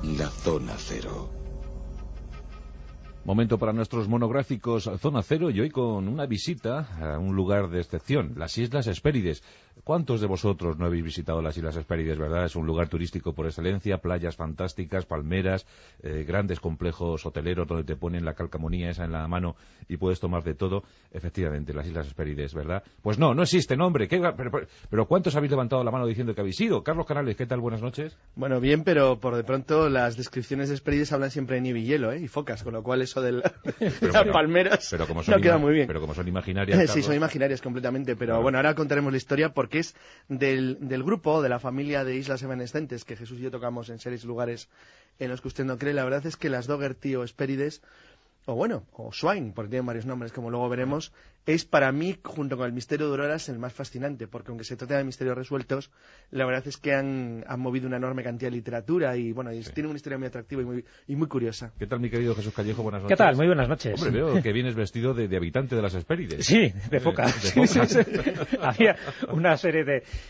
La Zona Cero. Momento para nuestros monográficos Zona Cero, y hoy con una visita a un lugar de excepción, las Islas Hespérides. ¿Cuántos de vosotros no habéis visitado las Islas Hespérides, verdad? Es un lugar turístico por excelencia, playas fantásticas, palmeras, grandes complejos hoteleros donde te ponen la calcamonía esa en la mano y puedes tomar de todo. Efectivamente, las Islas Hespérides, ¿verdad? Pues no existen, hombre. Pero ¿cuántos habéis levantado la mano diciendo que habéis ido? Carlos Canales, ¿qué tal? Buenas noches. Bueno, bien, pero por de pronto las descripciones de Hespérides hablan siempre de nieve y hielo, y focas, con lo cual eso de las palmeras no queda muy bien. Pero como son imaginarias, Carlos. Sí, son imaginarias completamente, pero bueno, ahora contaremos la historia porque es del grupo, de la familia de Islas Evanescentes que Jesús y yo tocamos en 6 lugares en los que usted no cree. La verdad es que las Dougherty o Hespérides, o Swain, porque tienen varios nombres, como luego veremos, es para mí, junto con el misterio de Auroras, el más fascinante, porque aunque se trata de misterios resueltos, la verdad es que han movido una enorme cantidad de literatura y bueno, tienen una historia muy atractiva y muy curiosa. ¿Qué tal, mi querido Jesús Callejo? Buenas noches. ¿Qué tal? Muy buenas noches. Hombre, veo que vienes vestido de habitante de las Hespérides. Sí, de foca. Había una serie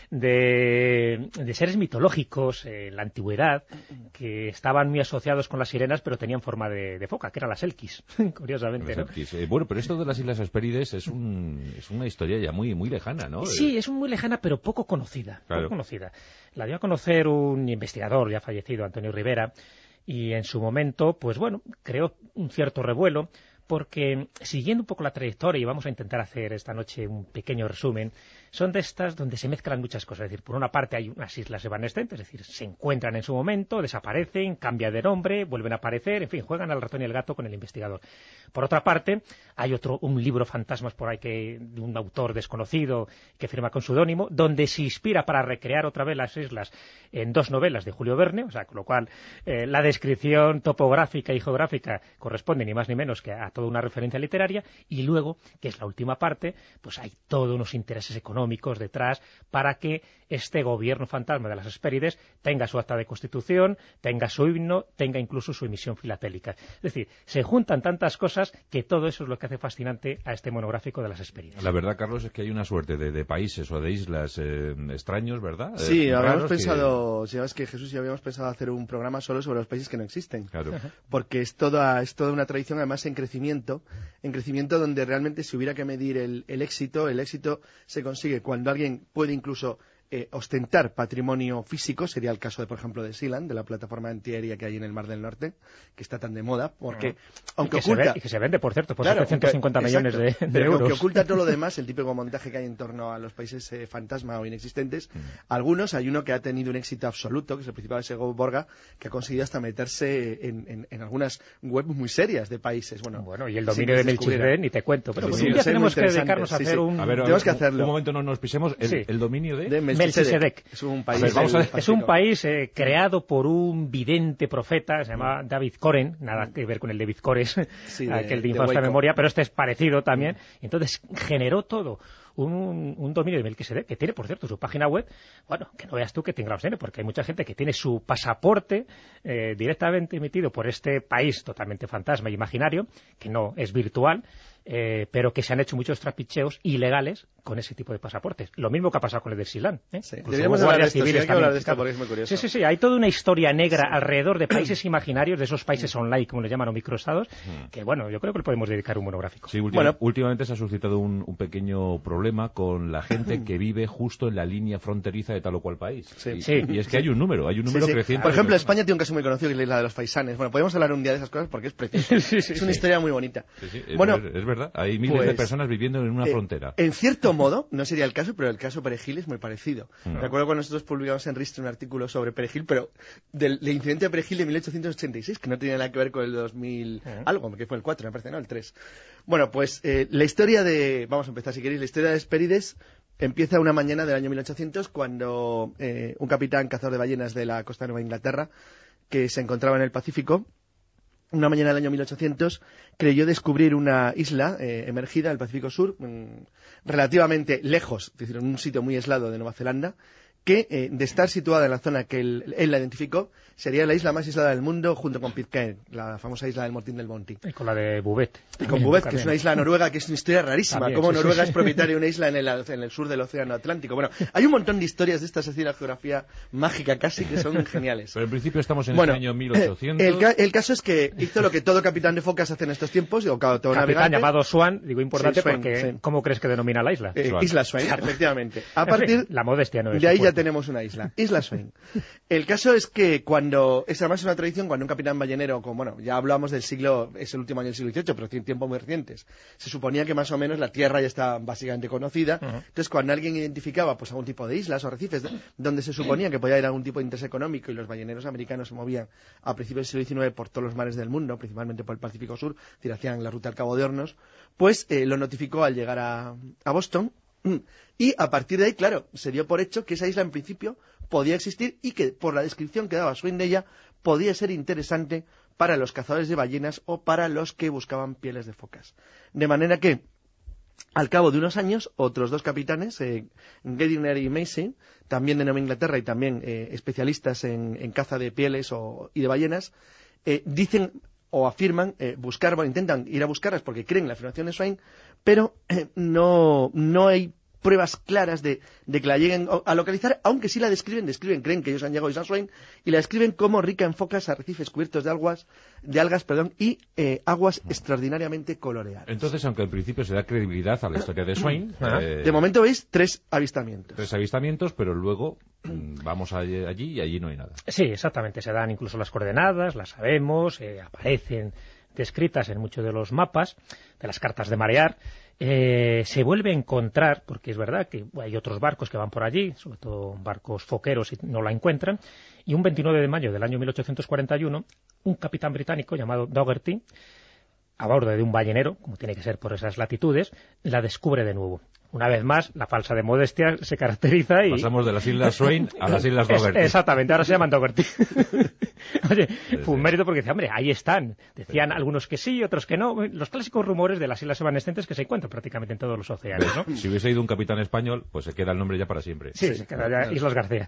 de seres mitológicos en la antigüedad que estaban muy asociados con las sirenas, pero tenían forma de foca, que eran las Elquis, curiosamente, ¿no? Bueno, pero esto de las Islas Hespérides es una historia ya muy lejana, ¿no? Sí, es muy lejana, pero poco conocida. Claro. Poco conocida. La dio a conocer un investigador ya fallecido, Antonio Rivera, y en su momento, pues bueno, creó un cierto revuelo, porque siguiendo un poco la trayectoria, y vamos a intentar hacer esta noche un pequeño resumen, son de estas donde se mezclan muchas cosas. Es decir, por una parte hay unas islas evanescentes, es decir, se encuentran en su momento, desaparecen, cambian de nombre, vuelven a aparecer, en fin, juegan al ratón y el gato con el investigador. Por otra parte, hay un libro fantasmas por ahí de un autor desconocido que firma con seudónimo, donde se inspira para recrear otra vez las islas en 2 novelas de Julio Verne, o sea, con lo cual la descripción topográfica y geográfica corresponde ni más ni menos que a toda una referencia literaria, y luego, que es la última parte, pues hay todos unos intereses económicos detrás para que este gobierno fantasma de las Hespérides tenga su acta de constitución, tenga su himno, tenga incluso su emisión filatélica. Es decir, se juntan tantas cosas que todo eso es lo que hace fascinante a este monográfico de las Hespérides. La verdad, Carlos, es que hay una suerte de países o de islas extraños, ¿verdad? Sí, habíamos pensado, si sabes que Jesús y habíamos pensado hacer un programa solo sobre los países que no existen. Claro. Porque es toda una tradición, además en crecimiento donde realmente si hubiera que medir el éxito se consigue cuando alguien puede incluso ostentar patrimonio físico. Sería el caso, por ejemplo, de Sealand, de la plataforma antiaérea que hay en el Mar del Norte, que está tan de moda, porque aunque oculta... Y que se vende, por cierto, por claro, 750 millones de pero euros. Aunque oculta todo lo demás, el típico montaje que hay en torno a los países fantasma o inexistentes, hay uno que ha tenido un éxito absoluto, que es el Principado de Segovia, que ha conseguido hasta meterse en algunas webs muy serias de países. Bueno, y el dominio de Melchizedek ni te cuento, pero un día tenemos que dedicarnos a hacer un... Tenemos que hacerlo. Un momento, no nos pisemos. El dominio de Melchizedek. Es un país, es un país creado por un vidente profeta, se llama David Koren, nada que ver con el David Kores, aquel de infausta memoria, pero este es parecido también. Entonces generó todo un dominio de Melchizedek, que tiene, por cierto, su página web, bueno, que no veas tú que tenga los porque hay mucha gente que tiene su pasaporte directamente emitido por este país totalmente fantasma y imaginario, que no es virtual, pero que se han hecho muchos trapicheos ilegales con ese tipo de pasaportes. Lo mismo que ha pasado con el de Silán. Sí. Deberíamos hablar de esto, hay que hablar de esto porque es muy curioso. Sí, hay toda una historia negra alrededor de países imaginarios, de esos países online, como les llaman, o microestados, que bueno, yo creo que le podemos dedicar un monográfico. Sí, últimamente se ha suscitado un pequeño problema con la gente que vive justo en la línea fronteriza de tal o cual país. Y es que hay un número creciente. Por ejemplo, España tiene un caso muy conocido, que es la de los faisanes. Bueno, podemos hablar un día de esas cosas porque es precioso. Es una historia muy bonita. Es verdad, hay miles de personas viviendo en una frontera. En cierto modo, no sería el caso, pero el caso Perejil es muy parecido. Recuerdo cuando nosotros publicamos en Ristre un artículo sobre Perejil, pero del incidente de Perejil de 1886, que no tenía nada que ver con el 2000 algo, que fue el 4, me parece, ¿no? El 3. Bueno, pues la historia vamos a empezar si queréis, la historia de Hespérides empieza una mañana del año 1800 cuando un capitán cazador de ballenas de la costa de Nueva Inglaterra, que se encontraba en el Pacífico, una mañana del año 1800 creyó descubrir una isla emergida del Pacífico Sur, relativamente lejos, es decir, en un sitio muy aislado de Nueva Zelanda, que de estar situada en la zona que él la identificó, sería la isla más aislada del mundo junto con Pitcairn, la famosa isla del Mortín del Monti. Y con la de Bouvet. Y con Bouvet, que es una isla noruega que es una historia rarísima, También, como sí, Noruega sí. es propietaria de una isla en el sur del Océano Atlántico. Bueno, hay un montón de historias de estas así de la geografía mágica casi que son geniales. Pero en principio estamos en el año 1800. El caso es que hizo lo que todo capitán de focas hace en estos tiempos, o todo Capitán navegante. llamado Swan, digo importante Sí, Swan, porque sí. ¿cómo crees que denomina la isla? Isla Swain, efectivamente. A En fin, partir la modestia no es de ahí su ya fuerte. tenemos una isla, Isla Swain. El caso es que cuando, es además una tradición, cuando un capitán ballenero, bueno, ya hablamos del siglo, es el último año del siglo XVIII, pero tiene tiempos muy recientes, se suponía que más o menos la Tierra ya está básicamente conocida. Entonces, cuando alguien identificaba pues algún tipo de islas o arrecifes donde se suponía que podía haber algún tipo de interés económico, y los balleneros americanos se movían a principios del siglo XIX por todos los mares del mundo, principalmente por el Pacífico Sur, es decir, hacían la ruta al Cabo de Hornos, pues lo notificó al llegar a Boston. Y a partir de ahí, claro, se dio por hecho que esa isla en principio podía existir y que por la descripción que daba Swain de ella podía ser interesante para los cazadores de ballenas o para los que buscaban pieles de focas. De manera que, al cabo de unos años, otros dos capitanes, Gardiner y Mason, también de Nueva Inglaterra y también especialistas en caza de pieles y de ballenas, dicen o afirman intentan ir a buscarlas porque creen en la afirmación de Swain, pero no hay pruebas claras de que la lleguen a localizar, aunque sí la describen, creen que ellos han llegado a Isla Swain y la describen como rica en focas, arrecifes cubiertos de algas, y aguas extraordinariamente coloreadas. Entonces, aunque al principio se da credibilidad a la historia de Swain, De momento veis 3 avistamientos. 3 avistamientos, pero luego vamos allí y allí no hay nada. Sí, exactamente. Se dan incluso las coordenadas, las sabemos, aparecen descritas en muchos de los mapas, de las cartas de marear. Se vuelve a encontrar, porque es verdad que hay otros barcos que van por allí, sobre todo barcos foqueros, y no la encuentran, y un 29 de mayo del año 1841, un capitán británico llamado Dougherty, a bordo de un ballenero, como tiene que ser por esas latitudes, la descubre de nuevo. Una vez más, la falsa de modestia se caracteriza y... Pasamos de las Islas Swain a las Islas Dougherty. Exactamente, ahora se llaman Dougherty. Oye, fue un mérito porque decía, hombre, ahí están. Decían algunos que sí, otros que no. Los clásicos rumores de las islas evanescentes que se encuentran prácticamente en todos los océanos, ¿no? Si hubiese ido un capitán español, pues se queda el nombre ya para siempre. Sí, se queda ya Islas García.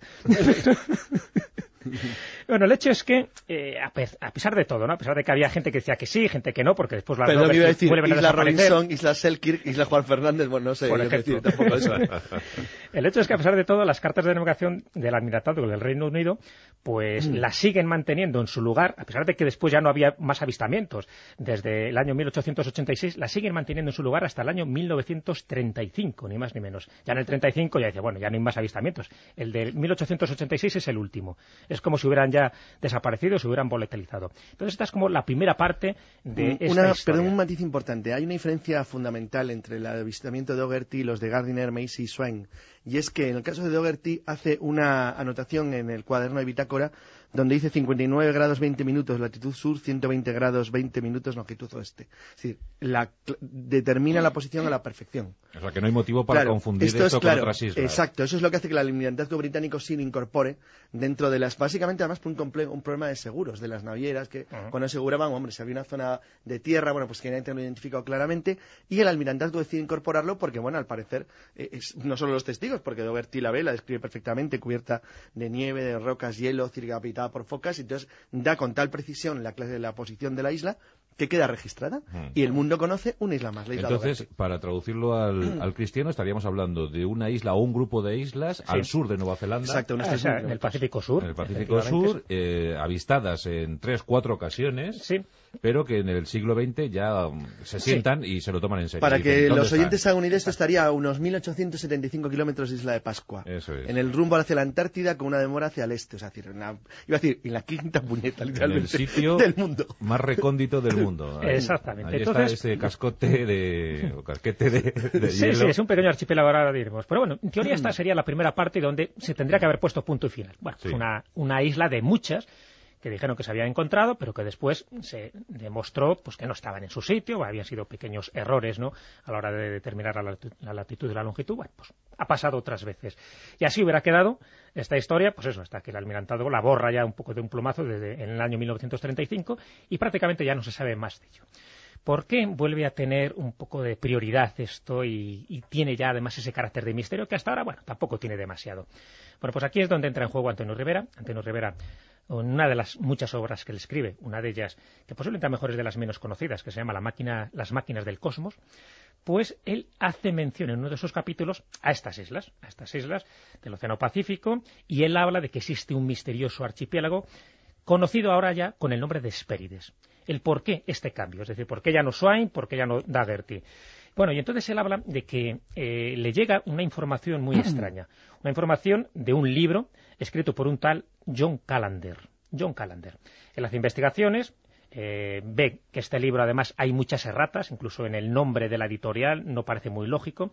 Bueno, el hecho es que, a pesar de todo, ¿no? A pesar de que había gente que decía que sí, gente que no, porque después las Perdón, iba a decir vuelven a Isla desaparecer. Robinson, Isla Selkirk, Isla Juan Fernández, bueno, no sé, Por yo ejemplo. decir tampoco eso. El hecho es que, a pesar de todo, las cartas de navegación del Almirantazgo del Reino Unido, pues las siguen manteniendo en su lugar, a pesar de que después ya no había más avistamientos. Desde el año 1886 las siguen manteniendo en su lugar hasta el año 1935, ni más ni menos. Ya en el 35 ya dice, bueno, ya no hay más avistamientos. El de 1886 es el último. Es como si hubieran ya desaparecido, se hubieran volatilizado. Entonces esta es como la primera parte de esta historia. Perdón, un matiz importante. Hay una diferencia fundamental entre el avistamiento de Dougherty y los de Gardiner, Macy y Swain. Y es que en el caso de Dougherty hace una anotación en el cuaderno de bitácora donde dice 59 grados 20 minutos latitud sur, 120 grados 20 minutos longitud oeste. Es decir, determina la posición a la perfección. O sea, que no hay motivo para confundir esto con otras islas. Exacto, eso es lo que hace que el almirantazgo británico sí lo incorpore dentro de las... Básicamente, además, por un problema de seguros de las navieras, que cuando aseguraban, hombre, si había una zona de tierra, bueno, pues que nadie lo identificado claramente, y el almirantazgo decide incorporarlo porque, bueno, al parecer, no solo los testigos, porque Dougherty la ve, la describe perfectamente, cubierta de nieve, de rocas, hielo, habitada por focas, y entonces da con tal precisión la posición de la isla que queda registrada, y el mundo conoce una isla más, la isla Entonces, Dougherty. para traducirlo al cristiano, estaríamos hablando de una isla o un grupo de islas al sur de Nueva Zelanda. Exacto, en el Pacífico Sur. En el Pacífico Sur, avistadas en 3 o 4 ocasiones, sí, pero que en el siglo XX ya se sientan y se lo toman en serio. Para Dicen, que ¿dónde los oyentes están? hagan una idea, esto estaría a unos 1.875 kilómetros de Isla de Pascua. Eso es. En el rumbo hacia la Antártida con una demora hacia el este. O sea, iba a decir, en la quinta puñeta, literalmente, en el sitio del mundo. más recóndito del mundo. Exactamente. Ahí Entonces, está ese casquete de sí, hielo. sí, es un pequeño archipiélago, ahora diremos. Pero bueno, en teoría esta sería la primera parte donde se tendría que haber puesto punto y final. Bueno, Sí. es una isla de muchas que dijeron que se habían encontrado, pero que después se demostró pues que no estaban en su sitio, habían sido pequeños errores, ¿no?, a la hora de determinar la latitud y la longitud. Bueno, pues ha pasado otras veces. Y así hubiera quedado esta historia, pues eso, hasta que el almirantazgo la borra ya un poco de un plumazo en el año 1935 y prácticamente ya no se sabe más de ello. ¿Por qué vuelve a tener un poco de prioridad esto y tiene ya además ese carácter de misterio que hasta ahora, bueno, tampoco tiene demasiado? Bueno, pues aquí es donde entra en juego Antonio Rivera. Antonio Rivera, una de las muchas obras que él escribe, una de ellas, que posiblemente a lo mejor es de las menos conocidas, que se llama Las máquinas del cosmos, pues él hace mención en uno de sus capítulos a estas islas del Océano Pacífico, y él habla de que existe un misterioso archipiélago conocido ahora ya con el nombre de Hespérides. El por qué este cambio, es decir, por qué ya no Swain, por qué ya no Daugherty. Bueno, y entonces él habla de que le llega una información muy extraña, una información de un libro escrito por un tal John Callender. Él hace investigaciones, ve que este libro además hay muchas erratas, incluso en el nombre de la editorial no parece muy lógico,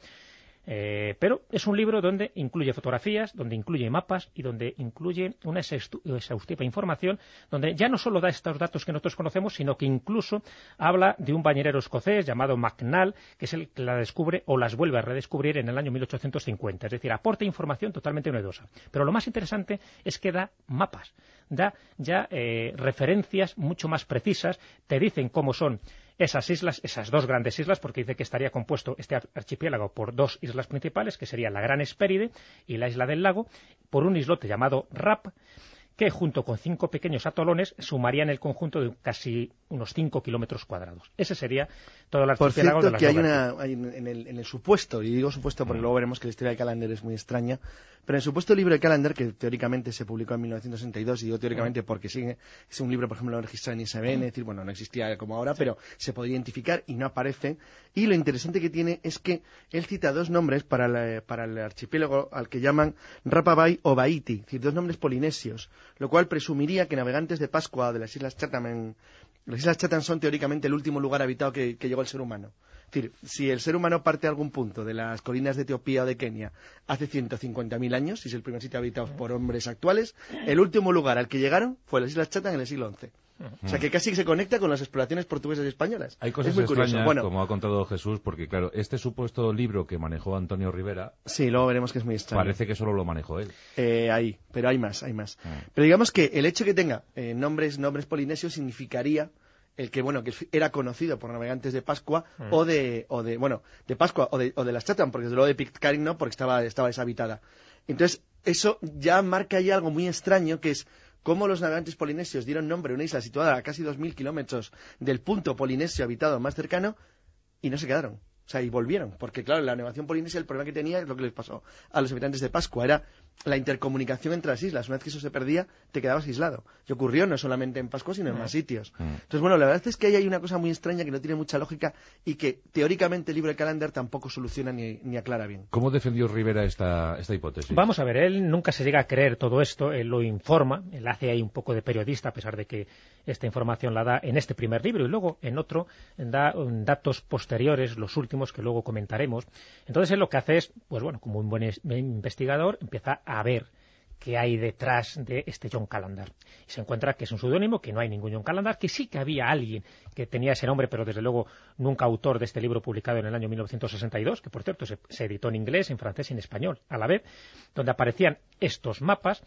pero es un libro donde incluye fotografías, donde incluye mapas y donde incluye una exhaustiva información, donde ya no solo da estos datos que nosotros conocemos, sino que incluso habla de un bañerero escocés llamado MacNall, que es el que la descubre o las vuelve a redescubrir en el año 1850. Es decir, aporta información totalmente novedosa. Pero lo más interesante es que da mapas, da ya referencias mucho más precisas, te dicen cómo son esas islas, esas dos grandes islas, porque dice que estaría compuesto este archipiélago por dos islas principales, que serían la Gran Hespéride y la Isla del Lago, por un islote llamado Rap, que junto con 5 pequeños atolones sumarían el conjunto de casi unos 5 kilómetros cuadrados. Ese sería todo el archipiélago de las Por cierto, que hay en el supuesto, y digo supuesto porque luego veremos que la historia de Callender es muy extraña, pero en el supuesto libro de Callender, que teóricamente se publicó en 1962, y digo teóricamente porque es un libro, por ejemplo, registrado en ISBN, es decir, bueno, no existía como ahora, pero se podría identificar y no aparece, y lo interesante que tiene es que él cita dos nombres para el archipiélago al que llaman Rapa Bay o Bahiti, es decir, dos nombres polinesios, lo cual presumiría que navegantes de Pascua de las Islas Chatham las Islas Chatham son teóricamente el último lugar habitado que llegó el ser humano. Es decir, si el ser humano parte de algún punto de las colinas de Etiopía o de Kenia hace 150.000 años, y es el primer sitio habitado por hombres actuales, el último lugar al que llegaron fue las Islas Chatham en el siglo XI. O sea, que casi se conecta con las exploraciones portuguesas y españolas. Hay cosas muy extrañas, como ha contado Jesús, porque claro, este supuesto libro que manejó Antonio Rivera... Sí, luego veremos que es muy extraño. Parece que solo lo manejó él. Pero hay más. Pero digamos que el hecho de que tenga nombres polinesios significaría el que, bueno, que era conocido por navegantes de Pascua de Pascua o de las Chatham, porque desde luego de Pitcairn no, porque estaba deshabitada. Entonces, eso ya marca ahí algo muy extraño, que es cómo los navegantes polinesios dieron nombre a una isla situada a casi 2.000 kilómetros del punto polinesio habitado más cercano y no se quedaron. O sea, y volvieron, porque claro, la navegación polinesia, el problema que tenía es lo que les pasó a los habitantes de Pascua, era la intercomunicación entre las islas. Una vez que eso se perdía, te quedabas aislado. Y ocurrió no solamente en Pascua, sino en más sitios. Entonces, bueno, la verdad es que ahí hay una cosa muy extraña que no tiene mucha lógica y que teóricamente el libro de Callender tampoco soluciona ni aclara bien. ¿Cómo defendió Rivera esta hipótesis? Vamos a ver, él nunca se llega a creer todo esto, él lo informa, él hace ahí un poco de periodista, a pesar de que esta información la da en este primer libro y luego en otro da datos posteriores, los últimos que luego comentaremos. Entonces él lo que hace es, pues bueno, como un buen investigador, empieza a ver qué hay detrás de este John Callender. Y se encuentra que es un seudónimo, que no hay ningún John Callender, que sí que había alguien que tenía ese nombre, pero desde luego nunca autor de este libro publicado en el año 1962, que por cierto se editó en inglés, en francés y en español a la vez, donde aparecían estos mapas.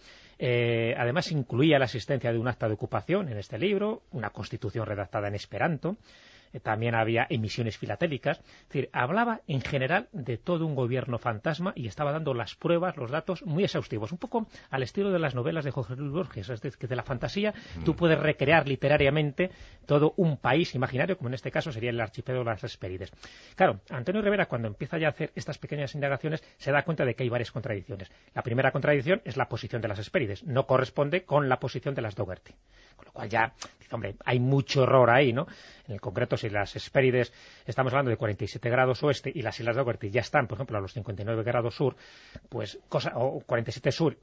Además incluía la existencia de un acta de ocupación en este libro, una constitución redactada en esperanto. También había emisiones filatélicas, es decir, hablaba en general de todo un gobierno fantasma y estaba dando las pruebas, los datos muy exhaustivos, un poco al estilo de las novelas de Jorge Luis Borges, es decir, que de la fantasía tú puedes recrear literariamente todo un país imaginario, como en este caso sería el archipiélago de las Hespérides. Claro, Antonio Rivera, cuando empieza ya a hacer estas pequeñas indagaciones, se da cuenta de que hay varias contradicciones. La primera contradicción es la posición de las Hespérides, no corresponde con la posición de las Daugherty. Con lo cual ya, dice, hombre, hay mucho error ahí, ¿no? En el concreto, si las Hespérides estamos hablando de 47 grados oeste y las Islas Daugherty ya están, por ejemplo, a los 59 grados sur, pues o 47 sur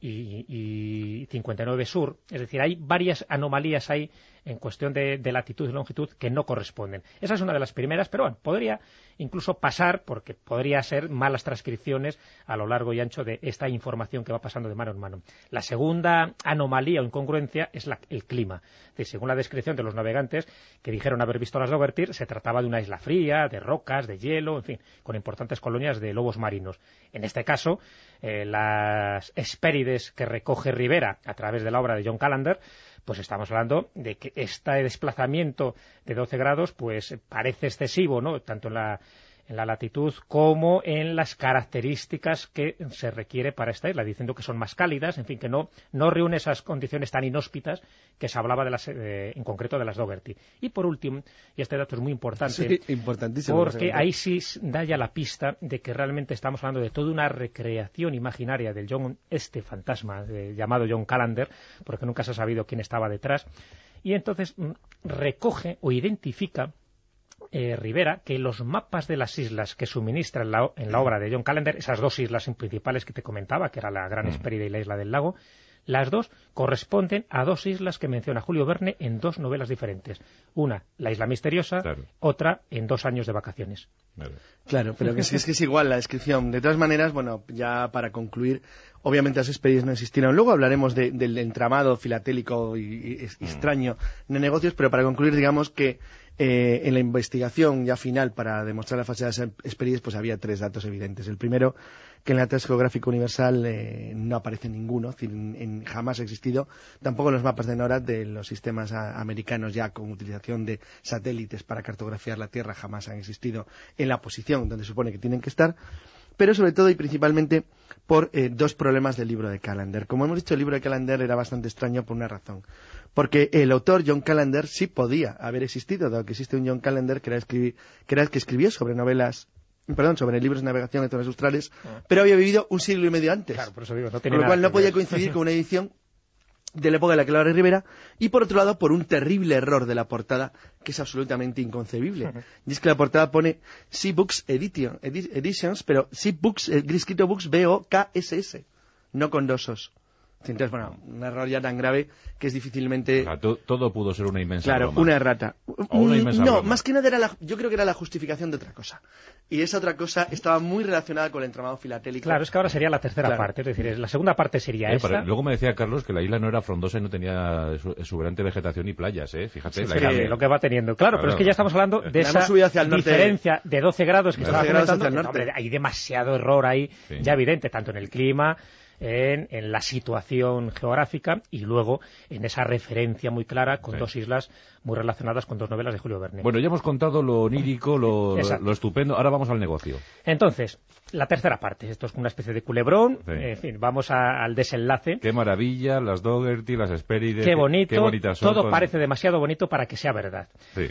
y 59 sur, es decir, hay varias anomalías ahí en cuestión de latitud y longitud que no corresponden. Esa es una de las primeras, pero bueno, podría incluso pasar, porque podría ser malas transcripciones a lo largo y ancho de esta información que va pasando de mano en mano. La segunda anomalía o incongruencia es el clima. Es decir, según la descripción descripción de los navegantes que dijeron haber visto las Dougherty, se trataba de una isla fría, de rocas, de hielo, en fin, con importantes colonias de lobos marinos. En este caso, las Hespérides que recoge Rivera a través de la obra de John Callender, pues estamos hablando de que este desplazamiento de 12 grados pues parece excesivo, ¿no? Tanto en la latitud como en las características que se requiere para esta isla, diciendo que son más cálidas, en fin, que no reúne esas condiciones tan inhóspitas que se hablaba en concreto de las Dougherty. Y por último, y este dato es muy importante, sí, importantísimo, porque ahí sí da ya la pista de que realmente estamos hablando de toda una recreación imaginaria del fantasma llamado John Callender, porque nunca se ha sabido quién estaba detrás, y entonces recoge o identifica Rivera que los mapas de las islas que suministra en la obra de John Callender, esas dos islas principales que te comentaba, que era la Gran Hespéride y la Isla del Lago, las dos corresponden a dos islas que menciona Julio Verne en dos novelas diferentes. Una, La Isla Misteriosa, claro. Otra, En 2 años de vacaciones. Claro, pero que es igual la descripción. De todas maneras, bueno, ya para concluir, obviamente las Hespérides no existieron. Luego hablaremos del entramado filatélico y extraño de negocios, pero para concluir, digamos que en la investigación ya final para demostrar la falsedad de las Hespérides, pues había 3 datos evidentes. El primero, que en el Atlas Geográfico Universal no aparece ninguno, es decir, jamás ha existido, tampoco en los mapas de NORAD de los sistemas americanos ya con utilización de satélites para cartografiar la Tierra, jamás han existido en la posición donde se supone que tienen que estar, pero sobre todo y principalmente por 2 problemas del libro de Callender. Como hemos dicho, el libro de Callender era bastante extraño por una razón. Porque el autor, John Callender, sí podía haber existido, dado que existe un John Callender que era el que escribió sobre libros de navegación en zonas australes, pero había vivido un siglo y medio antes. Claro, por eso digo, Con lo cual no podía coincidir con una edición de la época de la que lo habla Rivera, y por otro lado por un terrible error de la portada que es absolutamente inconcebible. Y es que la portada pone Sea Books Editions, pero Sea Books, escrito Books B-O-K-S-S, no con 2 os. Entonces, bueno, un error ya tan grave que es difícilmente... Todo pudo ser una inmensa broma. Una errata. Más que nada yo creo que era la justificación de otra cosa. Y esa otra cosa estaba muy relacionada con el entramado filatélico. Claro, es que ahora sería la tercera parte, es decir, la segunda parte sería esta. Luego me decía Carlos que la isla no era frondosa y no tenía exuberante vegetación y playas, fíjate. Sí, lo que va teniendo. Claro, pero es que ya estamos hablando de esa diferencia de 12 grados que estaba comentando. Hay demasiado error ahí, ya evidente, tanto en el clima, en la situación geográfica y luego en esa referencia muy clara con 2 islas muy relacionadas con 2 novelas de Julio Verne. Bueno, ya hemos contado lo onírico, lo estupendo, ahora vamos al negocio. Entonces, la tercera parte, esto es una especie de culebrón, en fin, vamos al desenlace. Qué maravilla, las Dougherty, las Hespérides, qué bonito, qué bonitas son, todo parece demasiado bonito para que sea verdad. Sí.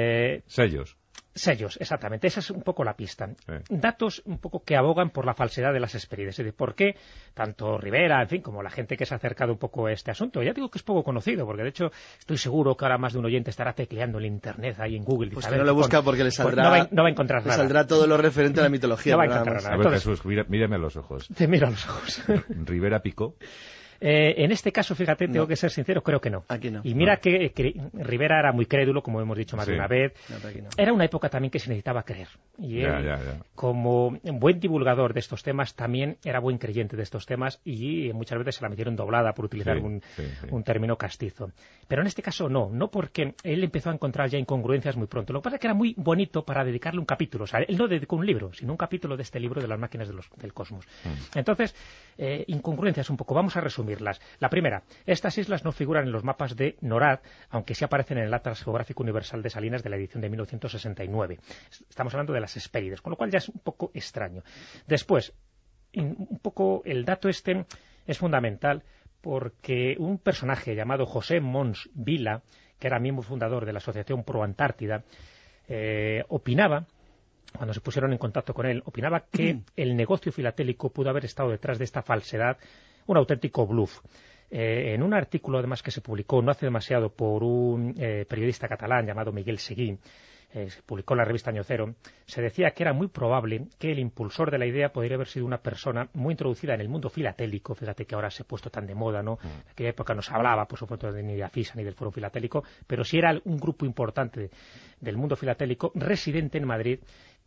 Sellos, exactamente. Esa es un poco la pista. Datos un poco que abogan por la falsedad de las Hespérides. Es decir, ¿por qué tanto Rivera, en fin, como la gente que se ha acercado un poco a este asunto? Ya digo que es poco conocido, porque de hecho estoy seguro que ahora más de un oyente estará tecleando en Internet, ahí en Google. Pues que no lo busca porque le saldrá... No va a encontrar nada. Le saldrá todo lo referente a la mitología. No va a encontrar nada. A ver, Jesús, mírame a los ojos. Te miro a los ojos. ¿Rivera picó? En este caso, fíjate, tengo que ser sincero, creo que no. Aquí no. Y mira que Rivera era muy crédulo, como hemos dicho más de una vez. No. Era una época también que se necesitaba creer. Y él, como buen divulgador de estos temas, también era buen creyente de estos temas y muchas veces se la metieron doblada, por utilizar un término castizo. Pero en este caso no porque él empezó a encontrar ya incongruencias muy pronto. Lo que pasa es que era muy bonito para dedicarle un capítulo. O sea, él no dedicó un libro, sino un capítulo de este libro de las máquinas del cosmos. Entonces, incongruencias un poco. Vamos a resumir. La primera, estas islas no figuran en los mapas de NORAD, aunque sí aparecen en el Atlas Geográfico Universal de Salinas de la edición de 1969. Estamos hablando de las Hespérides, con lo cual ya es un poco extraño. Después, un poco el dato este es fundamental porque un personaje llamado José Mons Vila, que era miembro fundador de la Asociación Pro Antártida, opinaba, cuando se pusieron en contacto con él, opinaba que el negocio filatélico pudo haber estado detrás de esta falsedad, un auténtico bluff. En un artículo, además, que se publicó no hace demasiado por un periodista catalán llamado Miguel Seguí, se publicó en la revista Año Cero, se decía que era muy probable que el impulsor de la idea podría haber sido una persona muy introducida en el mundo filatélico. Fíjate que ahora se ha puesto tan de moda, ¿no? En aquella época no se hablaba, por supuesto, ni de AFISA ni del Foro Filatélico, pero sí era un grupo importante del mundo filatélico residente en Madrid,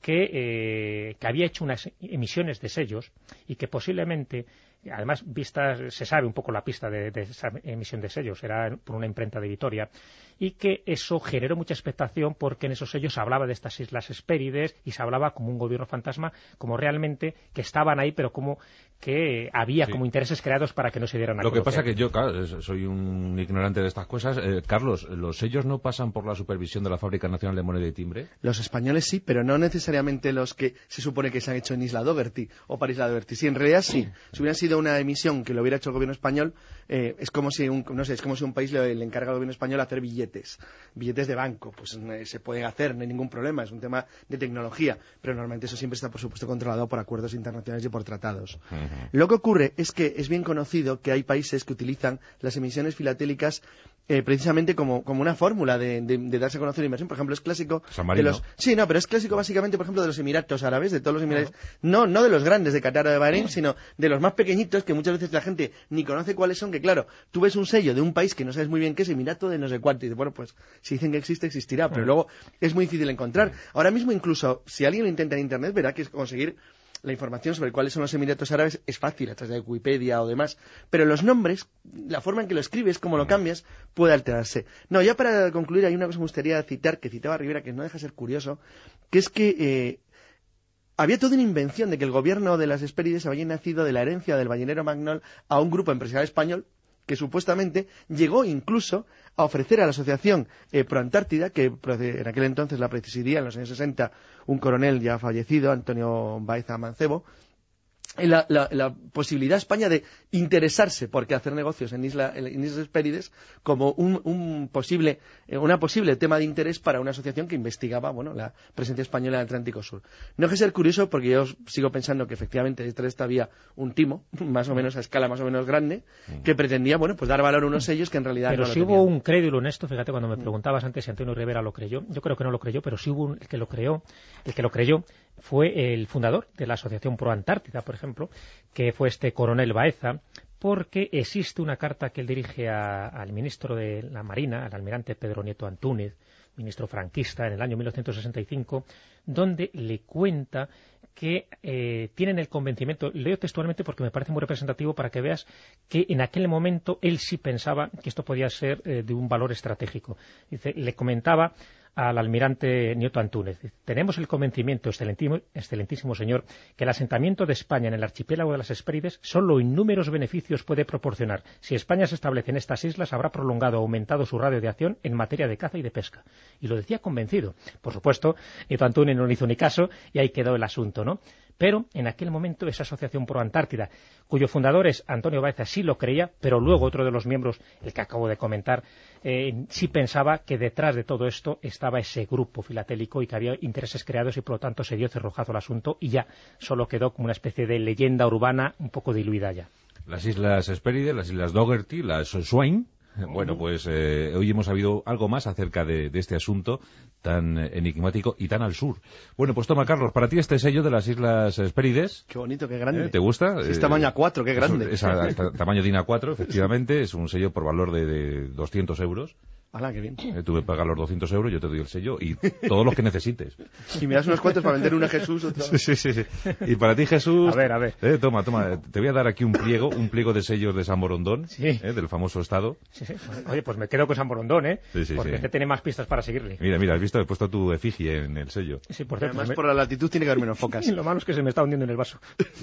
que había hecho unas emisiones de sellos y que posiblemente, además se sabe un poco la pista de esa emisión de sellos, era por una imprenta de Vitoria, y que eso generó mucha expectación porque en esos sellos se hablaba de estas Islas Hespérides y se hablaba como un gobierno fantasma, como realmente que estaban ahí, pero como que había como intereses creados para que no se dieran a conocer. Lo que pasa que yo, claro, soy un ignorante de estas cosas. Carlos, ¿los sellos no pasan por la supervisión de la Fábrica Nacional de Moneda y Timbre? Los españoles sí, pero no necesariamente los que se supone que se han hecho en Isla Dougherty o para Isla Dougherty. Sí, en realidad sí. Si hubiera sido una emisión que lo hubiera hecho el gobierno español, es como si un país le encarga al gobierno español hacer billetes de banco. Pues se pueden hacer, no hay ningún problema, es un tema de tecnología, pero normalmente eso siempre está, por supuesto, controlado por acuerdos internacionales y por tratados. Lo que ocurre es que es bien conocido que hay países que utilizan las emisiones filatélicas precisamente como una fórmula de darse a conocer la inversión. Por ejemplo, es clásico de los... Sí, no, pero es clásico básicamente, por ejemplo, de los Emiratos Árabes, de todos los Emiratos. No de los grandes de Qatar o de Bahrein, sino de los más pequeñitos que muchas veces la gente ni conoce cuáles son, que claro, tú ves un sello de un país que no sabes muy bien qué es, Emirato de no sé cuánto, y dices, bueno, pues si dicen que existe, existirá, pero luego es muy difícil encontrar. Ahora mismo incluso, si alguien lo intenta en Internet, verá que es conseguir la información sobre cuáles son los Emiratos Árabes es fácil a través de Wikipedia o demás, pero los nombres, la forma en que lo escribes, cómo lo cambias, puede alterarse. No, ya para concluir, hay una cosa que me gustaría citar, que citaba Rivera, que no deja de ser curioso, que es que había toda una invención de que el gobierno de las Hespérides había nacido de la herencia del ballenero Magnol a un grupo empresarial español que supuestamente llegó incluso a ofrecer a la asociación Proantártida, que en aquel entonces la presidía en los años 60 un coronel ya fallecido, Antonio Baeza Mancebo, la posibilidad a España de interesarse por qué hacer negocios en Islas Hespérides como una posible tema de interés para una asociación que investigaba la presencia española en el Atlántico Sur. No deja de ser curioso porque yo sigo pensando que efectivamente detrás de esta había un timo, más o menos a escala más o menos grande, que pretendía dar valor a unos sellos que en realidad pero no lo si tenían. Hubo un crédulo en esto, fíjate, cuando me preguntabas antes si Antonio Rivera lo creyó, yo creo que no lo creyó, pero sí hubo el que lo creyó fue el fundador de la Asociación Pro Antártida, por ejemplo, que fue este coronel Baeza, porque existe una carta que él dirige al ministro de la Marina, al almirante Pedro Nieto Antúnez, ministro franquista, en el año 1965, donde le cuenta que tienen el convencimiento, leo textualmente porque me parece muy representativo para que veas que en aquel momento él sí pensaba que esto podía ser de un valor estratégico. Dice, le comentaba al almirante Nieto Antúnez: tenemos el convencimiento, excelentísimo señor, que el asentamiento de España en el archipiélago de las Hespérides solo inúmeros beneficios puede proporcionar. Si España se establece en estas islas, habrá prolongado o aumentado su radio de acción en materia de caza y de pesca. Y lo decía convencido. Por supuesto, Nieto Antúnez no le hizo ni caso y ahí quedó el asunto, ¿no? Pero en aquel momento esa asociación Pro Antártida, cuyo fundador es Antonio Baeza, sí lo creía, pero luego otro de los miembros, el que acabo de comentar, sí pensaba que detrás de todo esto estaba ese grupo filatélico y que había intereses creados y por lo tanto se dio cerrojazo al asunto y ya solo quedó como una especie de leyenda urbana un poco diluida ya. Las Islas Hespérides, las Islas Dougherty, las Swain. Bueno, pues hoy hemos sabido algo más acerca de este asunto tan enigmático y tan al sur. Bueno, pues toma, Carlos, para ti este sello de las Islas Hespérides. Qué bonito, qué grande. ¿Te gusta? Sí, es tamaño A4, qué grande. Es tamaño DIN A4, efectivamente. Es un sello por valor de 200 euros. ¡Hala, qué bien! Tú me pagas los 200 euros, yo te doy el sello y todos los que necesites. Y me das unos cuantos para vender uno a Jesús. Otro. Sí. Y para ti, Jesús... A ver. Toma. Te voy a dar aquí un pliego de sellos de San Borondón, sí. Del famoso estado. Sí. Oye, pues me quedo con San Borondón, ¿eh? Sí. Porque este tiene más pistas para seguirle. Mira, has visto, he puesto tu efigie en el sello. Sí, por cierto. Además, por la latitud tiene que haber menos focas. Lo malo es que se me está hundiendo en el vaso.